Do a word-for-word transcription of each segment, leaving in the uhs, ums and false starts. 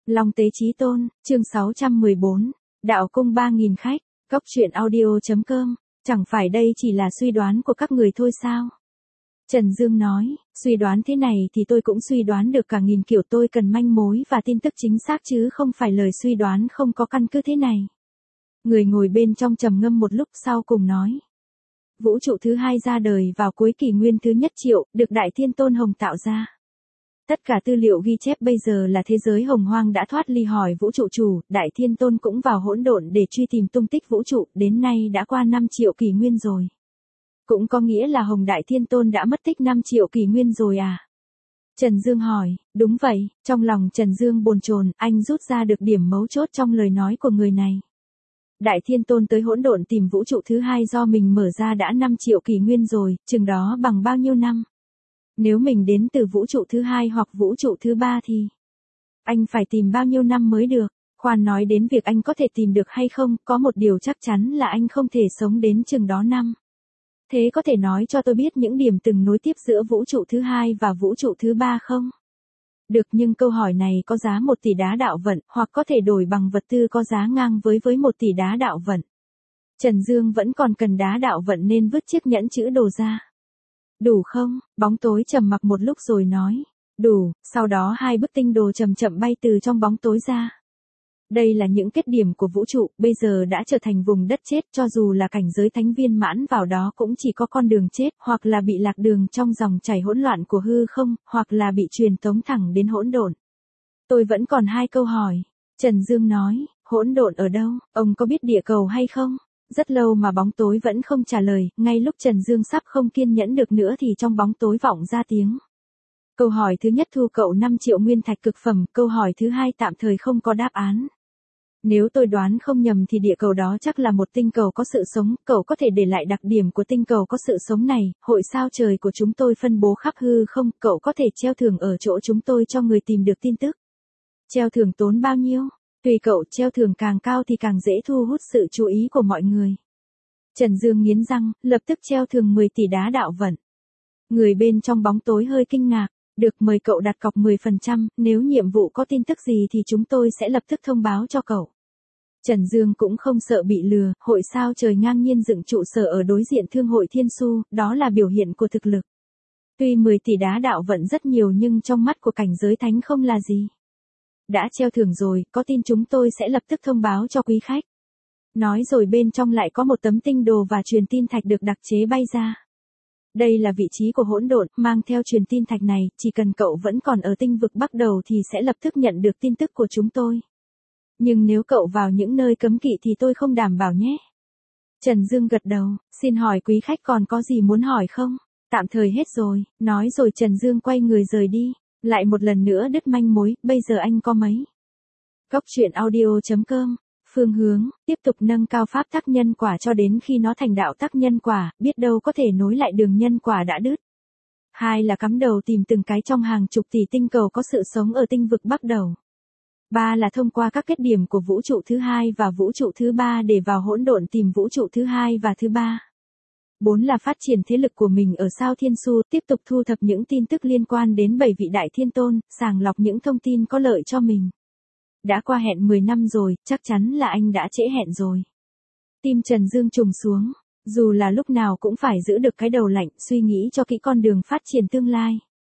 Long Tế Chí Tôn, chương sáu trăm mười bốn, đạo cung ba nghìn khách, góc truyện audio.com, chẳng phải đây chỉ là suy đoán của các người thôi sao? Trần Dương nói, suy đoán thế này thì tôi cũng suy đoán được cả nghìn kiểu, tôi cần manh mối và tin tức chính xác chứ không phải lời suy đoán không có căn cứ thế này. Người ngồi bên trong trầm ngâm một lúc sau cùng nói. Vũ trụ thứ hai ra đời vào cuối kỷ nguyên thứ nhất triệu, được Đại Thiên Tôn Hồng tạo ra. Tất cả tư liệu ghi chép bây giờ là thế giới hồng hoang đã thoát ly hỏi vũ trụ chủ, Đại Thiên Tôn cũng vào hỗn độn để truy tìm tung tích vũ trụ, đến nay đã qua năm triệu kỷ nguyên rồi. Cũng có nghĩa là Hồng Đại Thiên Tôn đã mất tích năm triệu kỷ nguyên rồi à? Trần Dương hỏi, đúng vậy, trong lòng Trần Dương bồn chồn, anh rút ra được điểm mấu chốt trong lời nói của người này. Đại Thiên Tôn tới hỗn độn tìm vũ trụ thứ hai do mình mở ra đã năm triệu kỷ nguyên rồi, chừng đó bằng bao nhiêu năm? Nếu mình đến từ vũ trụ thứ hai hoặc vũ trụ thứ ba thì anh phải tìm bao nhiêu năm mới được? Khoan nói đến việc anh có thể tìm được hay không, có một điều chắc chắn là anh không thể sống đến chừng đó năm. Thế có thể nói cho tôi biết những điểm từng nối tiếp giữa vũ trụ thứ hai và vũ trụ thứ ba không? Được, nhưng câu hỏi này có giá một tỷ đá đạo vận, hoặc có thể đổi bằng vật tư có giá ngang với với một tỷ đá đạo vận. Trần Dương vẫn còn cần đá đạo vận nên vứt chiếc nhẫn chữ đồ ra. Đủ không? Bóng tối trầm mặc một lúc rồi nói. Đủ, sau đó hai bức tinh đồ chậm chậm bay từ trong bóng tối ra. Đây là những kết điểm của vũ trụ, bây giờ đã trở thành vùng đất chết, cho dù là cảnh giới thánh viên mãn vào đó cũng chỉ có con đường chết, hoặc là bị lạc đường trong dòng chảy hỗn loạn của hư không, hoặc là bị truyền tống thẳng đến hỗn độn. Tôi vẫn còn hai câu hỏi. Trần Dương nói, hỗn độn ở đâu, ông có biết địa cầu hay không? Rất lâu mà bóng tối vẫn không trả lời, ngay lúc Trần Dương sắp không kiên nhẫn được nữa thì trong bóng tối vọng ra tiếng. Câu hỏi thứ nhất thu cậu năm triệu nguyên thạch cực phẩm, câu hỏi thứ hai tạm thời không có đáp án. Nếu tôi đoán không nhầm thì địa cầu đó chắc là một tinh cầu có sự sống, cậu có thể để lại đặc điểm của tinh cầu có sự sống này, hội sao trời của chúng tôi phân bố khắp hư không, cậu có thể treo thưởng ở chỗ chúng tôi cho người tìm được tin tức. Treo thưởng tốn bao nhiêu? Tùy cậu, treo thưởng càng cao thì càng dễ thu hút sự chú ý của mọi người. Trần Dương nghiến răng, lập tức treo thưởng mười tỷ đá đạo vận. Người bên trong bóng tối hơi kinh ngạc, được, mời cậu đặt cọc mười phần trăm, nếu nhiệm vụ có tin tức gì thì chúng tôi sẽ lập tức thông báo cho cậu. Trần Dương cũng không sợ bị lừa, hội sao trời ngang nhiên dựng trụ sở ở đối diện thương hội Thiên Su, đó là biểu hiện của thực lực. Tuy mười tỷ đá đạo vận rất nhiều nhưng trong mắt của cảnh giới thánh không là gì. Đã treo thưởng rồi, có tin chúng tôi sẽ lập tức thông báo cho quý khách. Nói rồi bên trong lại có một tấm tinh đồ và truyền tin thạch được đặc chế bay ra. Đây là vị trí của hỗn độn, mang theo truyền tin thạch này, chỉ cần cậu vẫn còn ở tinh vực bắt đầu thì sẽ lập tức nhận được tin tức của chúng tôi. Nhưng nếu cậu vào những nơi cấm kỵ thì tôi không đảm bảo nhé. Trần Dương gật đầu, xin hỏi quý khách còn có gì muốn hỏi không? Tạm thời hết rồi, nói rồi Trần Dương quay người rời đi, lại một lần nữa đứt manh mối, bây giờ anh có mấy? Góc truyện audio.com, phương hướng, tiếp tục nâng cao pháp tắc nhân quả cho đến khi nó thành đạo tắc nhân quả, biết đâu có thể nối lại đường nhân quả đã đứt. Hai là cắm đầu tìm từng cái trong hàng chục tỷ tinh cầu có sự sống ở tinh vực bắt đầu. Ba là thông qua các kết điểm của vũ trụ thứ hai và vũ trụ thứ ba để vào hỗn độn tìm vũ trụ thứ hai và thứ ba. Bốn là phát triển thế lực của mình ở sao Thiên Su, tiếp tục thu thập những tin tức liên quan đến bảy vị Đại Thiên Tôn, sàng lọc những thông tin có lợi cho mình. Đã qua hẹn mười năm rồi, chắc chắn là anh đã trễ hẹn rồi. Tim Trần Dương trùng xuống, dù là lúc nào cũng phải giữ được cái đầu lạnh, suy nghĩ cho kỹ con đường phát triển tương lai.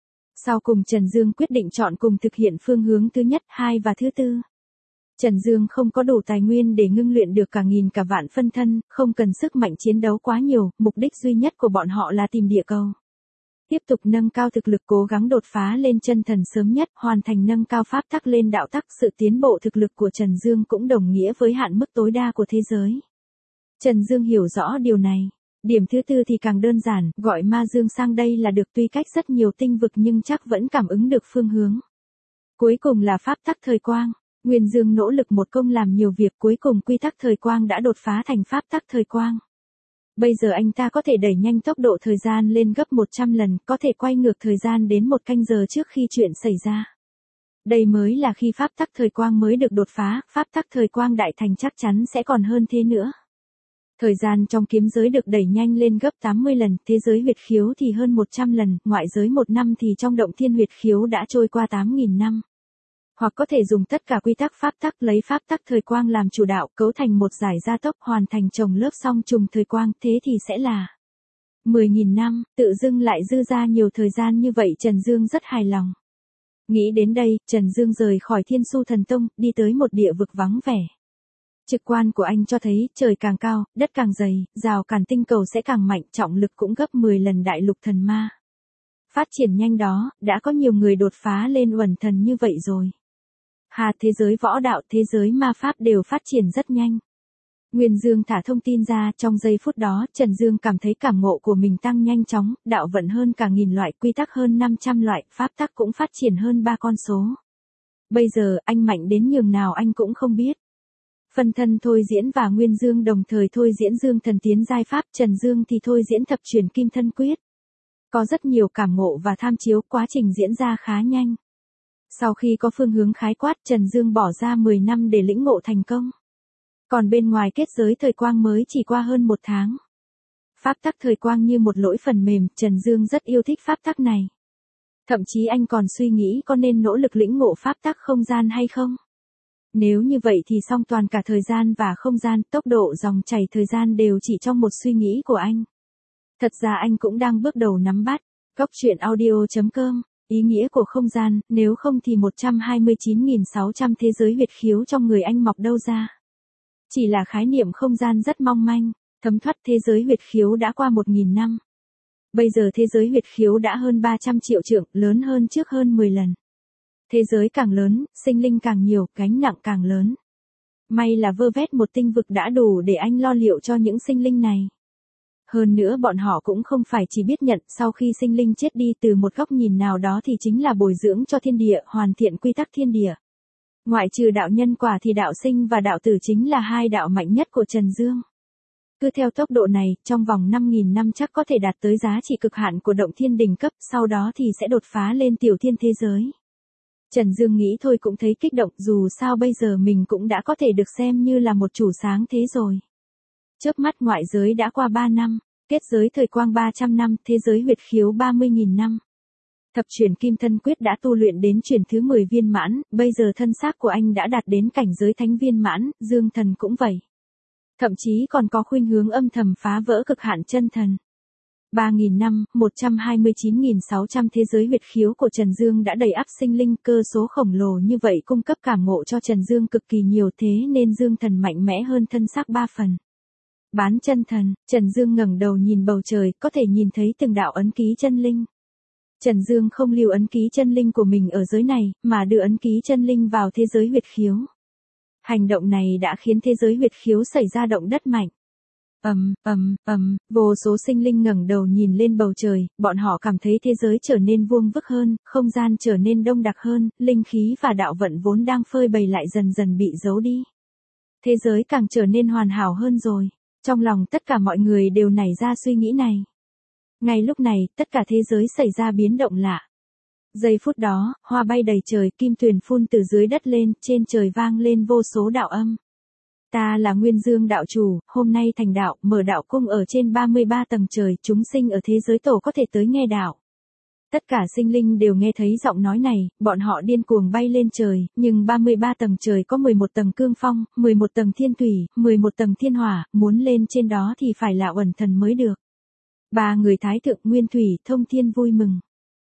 Sau cùng Trần Dương quyết định chọn cùng thực hiện phương hướng thứ nhất, hai và thứ tư. Trần Dương không có đủ tài nguyên để ngưng luyện được cả nghìn cả vạn phân thân, không cần sức mạnh chiến đấu quá nhiều, mục đích duy nhất của bọn họ là tìm địa cầu. Tiếp tục nâng cao thực lực, cố gắng đột phá lên chân thần sớm nhất, hoàn thành nâng cao pháp tắc lên đạo tắc, sự tiến bộ thực lực của Trần Dương cũng đồng nghĩa với hạn mức tối đa của thế giới. Trần Dương hiểu rõ điều này. Điểm thứ tư thì càng đơn giản, gọi Ma Dương sang đây là được, tuy cách rất nhiều tinh vực nhưng chắc vẫn cảm ứng được phương hướng. Cuối cùng là pháp tắc thời quang. Nguyên Dương nỗ lực một công làm nhiều việc, cuối cùng quy tắc thời quang đã đột phá thành pháp tắc thời quang. Bây giờ anh ta có thể đẩy nhanh tốc độ thời gian lên gấp một trăm lần, có thể quay ngược thời gian đến một canh giờ trước khi chuyện xảy ra. Đây mới là khi pháp tắc thời quang mới được đột phá, pháp tắc thời quang đại thành chắc chắn sẽ còn hơn thế nữa. Thời gian trong kiếm giới được đẩy nhanh lên gấp tám mươi lần, thế giới huyệt khiếu thì hơn một trăm lần, ngoại giới một năm thì trong động thiên huyệt khiếu đã trôi qua tám nghìn năm. Hoặc có thể dùng tất cả quy tắc pháp tắc, lấy pháp tắc thời quang làm chủ đạo, cấu thành một giải gia tốc, hoàn thành chồng lớp song trùng thời quang, thế thì sẽ là mười nghìn năm, tự dưng lại dư ra nhiều thời gian như vậy, Trần Dương rất hài lòng. Nghĩ đến đây, Trần Dương rời khỏi Thiên Su Thần Tông, đi tới một địa vực vắng vẻ. Trực quan của anh cho thấy, trời càng cao, đất càng dày, rào cản tinh cầu sẽ càng mạnh, trọng lực cũng gấp mười lần đại lục thần ma. Phát triển nhanh đó, đã có nhiều người đột phá lên uẩn thần như vậy rồi. Hà, thế giới võ đạo, thế giới ma pháp đều phát triển rất nhanh. Nguyên Dương thả thông tin ra, trong giây phút đó, Trần Dương cảm thấy cảm ngộ của mình tăng nhanh chóng, đạo vận hơn cả nghìn loại, quy tắc hơn năm trăm loại, pháp tắc cũng phát triển hơn ba con số. Bây giờ, anh mạnh đến nhường nào anh cũng không biết. Phân thân thôi diễn và Nguyên Dương đồng thời thôi diễn Dương thần tiến giai pháp, Trần Dương thì thôi diễn thập truyền kim thân quyết. Có rất nhiều cảm ngộ và tham chiếu, quá trình diễn ra khá nhanh. Sau khi có phương hướng khái quát, Trần Dương bỏ ra mười năm để lĩnh ngộ thành công. Còn bên ngoài kết giới thời quang mới chỉ qua hơn một tháng. Pháp tắc thời quang như một lỗi phần mềm, Trần Dương rất yêu thích pháp tắc này. Thậm chí anh còn suy nghĩ có nên nỗ lực lĩnh ngộ pháp tắc không gian hay không? Nếu như vậy thì song toàn cả thời gian và không gian, tốc độ dòng chảy thời gian đều chỉ trong một suy nghĩ của anh. Thật ra anh cũng đang bước đầu nắm bắt. Góc truyện audio chấm com. Ý nghĩa của không gian, nếu không thì một trăm hai mươi chín nghìn sáu trăm thế giới huyệt khiếu trong người anh mọc đâu ra. Chỉ là khái niệm không gian rất mong manh, thấm thoát thế giới huyệt khiếu đã qua một nghìn năm. Bây giờ thế giới huyệt khiếu đã hơn ba trăm triệu trượng, lớn hơn trước hơn mười lần. Thế giới càng lớn, sinh linh càng nhiều, gánh nặng càng lớn. May là vơ vét một tinh vực đã đủ để anh lo liệu cho những sinh linh này. Hơn nữa bọn họ cũng không phải chỉ biết nhận, sau khi sinh linh chết đi từ một góc nhìn nào đó thì chính là bồi dưỡng cho thiên địa, hoàn thiện quy tắc thiên địa. Ngoại trừ đạo nhân quả thì đạo sinh và đạo tử chính là hai đạo mạnh nhất của Trần Dương. Cứ theo tốc độ này, trong vòng năm nghìn năm chắc có thể đạt tới giá trị cực hạn của động thiên đỉnh cấp, sau đó thì sẽ đột phá lên tiểu thiên thế giới. Trần Dương nghĩ thôi cũng thấy kích động, dù sao bây giờ mình cũng đã có thể được xem như là một chủ sáng thế rồi. Chớp mắt ngoại giới đã qua ba năm, kết giới thời quang ba trăm năm, thế giới huyệt khiếu ba mươi nghìn năm. Thập truyền kim thân quyết đã tu luyện đến truyền thứ mười viên mãn, bây giờ thân xác của anh đã đạt đến cảnh giới thánh viên mãn, Dương thần cũng vậy. Thậm chí còn có khuynh hướng âm thầm phá vỡ cực hạn chân thần. ba nghìn năm, một trăm hai mươi chín nghìn sáu trăm thế giới huyệt khiếu của Trần Dương đã đầy ắp sinh linh, cơ số khổng lồ như vậy cung cấp cảm ngộ cho Trần Dương cực kỳ nhiều, thế nên Dương thần mạnh mẽ hơn thân xác ba phần. Bán chân thần, Trần Dương ngẩng đầu nhìn bầu trời, có thể nhìn thấy từng đạo ấn ký chân linh. Trần Dương không lưu ấn ký chân linh của mình ở giới này, mà đưa ấn ký chân linh vào thế giới huyệt khiếu. Hành động này đã khiến thế giới huyệt khiếu xảy ra động đất mạnh. Ầm, ầm, ầm, vô số sinh linh ngẩng đầu nhìn lên bầu trời, bọn họ cảm thấy thế giới trở nên vuông vức hơn, không gian trở nên đông đặc hơn, linh khí và đạo vận vốn đang phơi bày lại dần dần bị giấu đi. Thế giới càng trở nên hoàn hảo hơn rồi. Trong lòng tất cả mọi người đều nảy ra suy nghĩ này. Ngay lúc này, tất cả thế giới xảy ra biến động lạ. Giây phút đó, hoa bay đầy trời, kim tuyền phun từ dưới đất lên, trên trời vang lên vô số đạo âm. Ta là Nguyên Dương đạo chủ, hôm nay thành đạo, mở đạo cung ở trên ba mươi ba tầng trời, chúng sinh ở thế giới tổ có thể tới nghe đạo. Tất cả sinh linh đều nghe thấy giọng nói này, bọn họ điên cuồng bay lên trời, nhưng ba mươi ba tầng trời có mười một tầng cương phong, mười một tầng thiên thủy, mười một tầng thiên hỏa, muốn lên trên đó thì phải là uẩn thần mới được. Ba người thái thượng nguyên thủy, thông thiên vui mừng.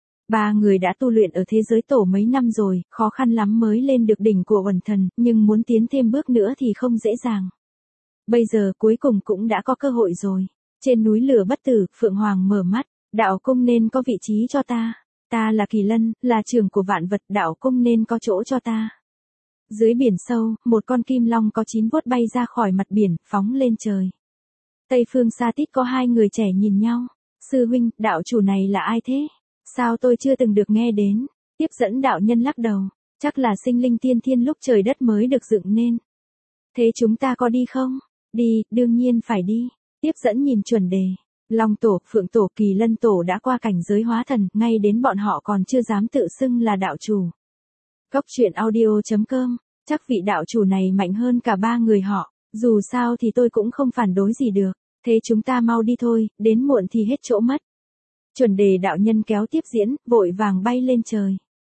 Ba người đã tu luyện ở thế giới tổ mấy năm rồi, khó khăn lắm mới lên được đỉnh của uẩn thần, nhưng muốn tiến thêm bước nữa thì không dễ dàng. Bây giờ cuối cùng cũng đã có cơ hội rồi. Trên núi lửa bất tử, Phượng Hoàng mở mắt. Đạo cung nên có vị trí cho ta. Ta là kỳ lân, là trưởng của vạn vật, đạo cung nên có chỗ cho ta. Dưới biển sâu, một con kim long có chín vuốt bay ra khỏi mặt biển, phóng lên trời. Tây phương xa tít có hai người trẻ nhìn nhau. Sư huynh, đạo chủ này là ai thế? Sao tôi chưa từng được nghe đến? Tiếp dẫn đạo nhân lắc đầu. Chắc là sinh linh tiên thiên lúc trời đất mới được dựng nên. Thế chúng ta có đi không? Đi, đương nhiên phải đi. Tiếp dẫn nhìn chuẩn đề. Long tổ, Phượng tổ, Kỳ Lân tổ đã qua cảnh giới hóa thần, ngay đến bọn họ còn chưa dám tự xưng là đạo chủ. Góc truyện audio chấm com, chắc vị đạo chủ này mạnh hơn cả ba người họ, dù sao thì tôi cũng không phản đối gì được, thế chúng ta mau đi thôi, đến muộn thì hết chỗ mất. Chuẩn đề đạo nhân kéo tiếp diễn, vội vàng bay lên trời.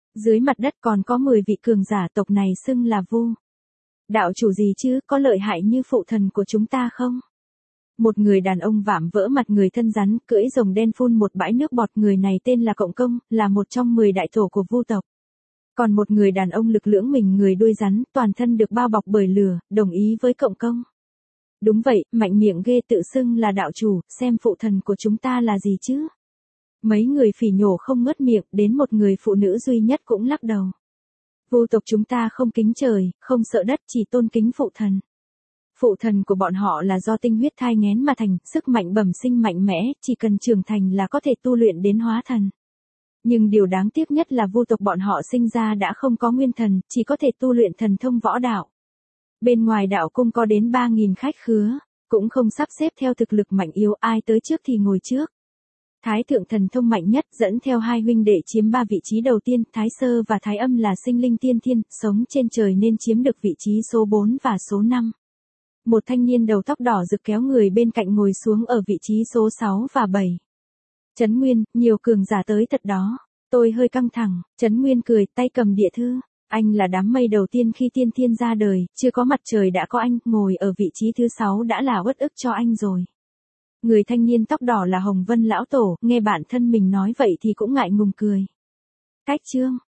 Dưới mặt đất còn có mười vị cường giả tộc này xưng là Vu. Đạo chủ gì chứ, có lợi hại như phụ thần của chúng ta không? Một người đàn ông vạm vỡ mặt người thân rắn, cưỡi rồng đen phun một bãi nước bọt, người này tên là Cộng Công, là một trong mười đại tổ của Vu tộc. Còn một người đàn ông lực lưỡng mình người đuôi rắn, toàn thân được bao bọc bởi lửa, đồng ý với Cộng Công. Đúng vậy, mạnh miệng ghê, tự xưng là đạo chủ, xem phụ thần của chúng ta là gì chứ? Mấy người phỉ nhổ không ngớt miệng, đến một người phụ nữ duy nhất cũng lắc đầu. Vu tộc chúng ta không kính trời, không sợ đất, chỉ tôn kính phụ thần. Phụ thần của bọn họ là do tinh huyết thai nghén mà thành, sức mạnh bẩm sinh mạnh mẽ, chỉ cần trưởng thành là có thể tu luyện đến hóa thần. Nhưng điều đáng tiếc nhất là Vu tộc bọn họ sinh ra đã không có nguyên thần, chỉ có thể tu luyện thần thông võ đạo. Bên ngoài đạo cung có đến ba nghìn khách khứa, cũng không sắp xếp theo thực lực mạnh yếu, ai tới trước thì ngồi trước. Thái thượng thần thông mạnh nhất dẫn theo hai huynh đệ chiếm ba vị trí đầu tiên, Thái Sơ và Thái Âm là sinh linh tiên thiên, sống trên trời nên chiếm được vị trí số bốn và số năm. Một thanh niên đầu tóc đỏ rực kéo người bên cạnh ngồi xuống ở vị trí số sáu và bảy. Trấn Nguyên, nhiều cường giả tới thật đó. Tôi hơi căng thẳng, Trấn Nguyên cười, tay cầm địa thư. Anh là đám mây đầu tiên khi tiên thiên ra đời, chưa có mặt trời đã có anh, ngồi ở vị trí thứ sáu đã là uất ức cho anh rồi. Người thanh niên tóc đỏ là Hồng Vân lão tổ, nghe bản thân mình nói vậy thì cũng ngại ngùng cười. Cách chương